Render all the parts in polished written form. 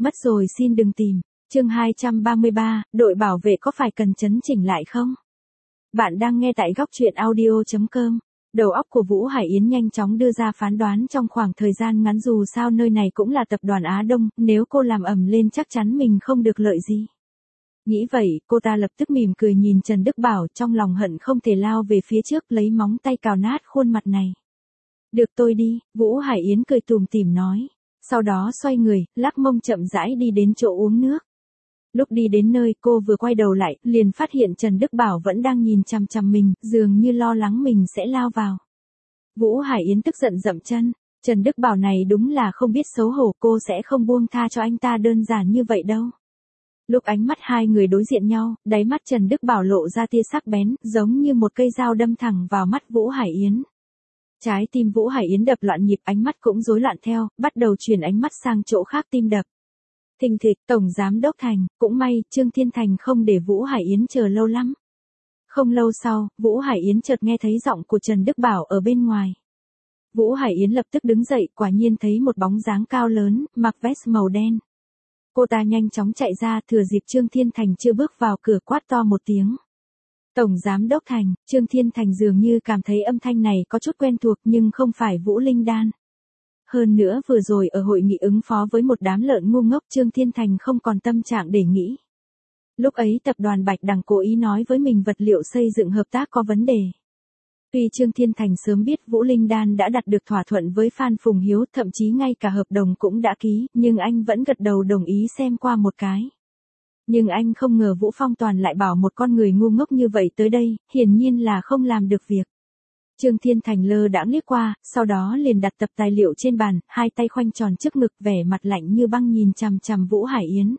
Mất rồi xin đừng tìm. Chương 233, đội bảo vệ có phải cần chấn chỉnh lại không? Bạn đang nghe tại góc truyện audio.com. Đầu óc của Vũ Hải Yến nhanh chóng đưa ra phán đoán trong khoảng thời gian ngắn, dù sao nơi này cũng là tập đoàn Á Đông, nếu cô làm ầm lên chắc chắn mình không được lợi gì. Nghĩ vậy, cô ta lập tức mỉm cười nhìn Trần Đức Bảo, trong lòng hận không thể lao về phía trước lấy móng tay cào nát khuôn mặt này. Được tôi đi, Vũ Hải Yến cười tủm tỉm nói. Sau đó xoay người, lắc mông chậm rãi đi đến chỗ uống nước. Lúc đi đến nơi cô vừa quay đầu lại, liền phát hiện Trần Đức Bảo vẫn đang nhìn chằm chằm mình, dường như lo lắng mình sẽ lao vào. Vũ Hải Yến tức giận dậm chân, Trần Đức Bảo này đúng là không biết xấu hổ, cô sẽ không buông tha cho anh ta đơn giản như vậy đâu. Lúc ánh mắt hai người đối diện nhau, đáy mắt Trần Đức Bảo lộ ra tia sắc bén, giống như một cây dao đâm thẳng vào mắt Vũ Hải Yến. Trái tim Vũ Hải Yến đập loạn nhịp, ánh mắt cũng rối loạn theo, bắt đầu chuyển ánh mắt sang chỗ khác tim đập. Thình thịch, Tổng Giám Đốc Thành, cũng may, Trương Thiên Thành không để Vũ Hải Yến chờ lâu lắm. Không lâu sau, Vũ Hải Yến chợt nghe thấy giọng của Trần Đức Bảo ở bên ngoài. Vũ Hải Yến lập tức đứng dậy, quả nhiên thấy một bóng dáng cao lớn, mặc vest màu đen. Cô ta nhanh chóng chạy ra, thừa dịp Trương Thiên Thành chưa bước vào cửa quát to một tiếng. Tổng Giám Đốc Thành, Trương Thiên Thành dường như cảm thấy âm thanh này có chút quen thuộc nhưng không phải Vũ Linh Đan. Hơn nữa vừa rồi ở hội nghị ứng phó với một đám lợn ngu ngốc, Trương Thiên Thành không còn tâm trạng để nghĩ. Lúc ấy tập đoàn Bạch Đằng cố ý nói với mình vật liệu xây dựng hợp tác có vấn đề. Tuy Trương Thiên Thành sớm biết Vũ Linh Đan đã đạt được thỏa thuận với Phan Phùng Hiếu, thậm chí ngay cả hợp đồng cũng đã ký, nhưng anh vẫn gật đầu đồng ý xem qua một cái. Nhưng anh không ngờ Vũ Phong Toàn lại bảo một con người ngu ngốc như vậy tới đây, hiển nhiên là không làm được việc. Trương Thiên Thành lơ đãng liếc qua, sau đó liền đặt tập tài liệu trên bàn, hai tay khoanh tròn trước ngực, vẻ mặt lạnh như băng nhìn chằm chằm Vũ Hải Yến.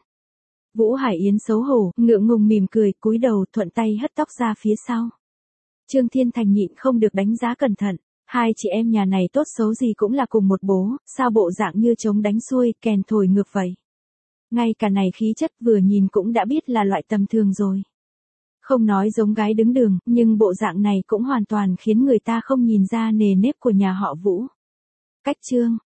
Vũ Hải Yến xấu hổ, ngượng ngùng mỉm cười, cúi đầu thuận tay hất tóc ra phía sau. Trương Thiên Thành nhịn không được đánh giá cẩn thận, hai chị em nhà này tốt xấu gì cũng là cùng một bố, sao bộ dạng như trống đánh xuôi, kèn thổi ngược vậy. Ngay cả này khí chất vừa nhìn cũng đã biết là loại tầm thường rồi. Không nói giống gái đứng đường, nhưng bộ dạng này cũng hoàn toàn khiến người ta không nhìn ra nề nếp của nhà họ Vũ. Cách Trương,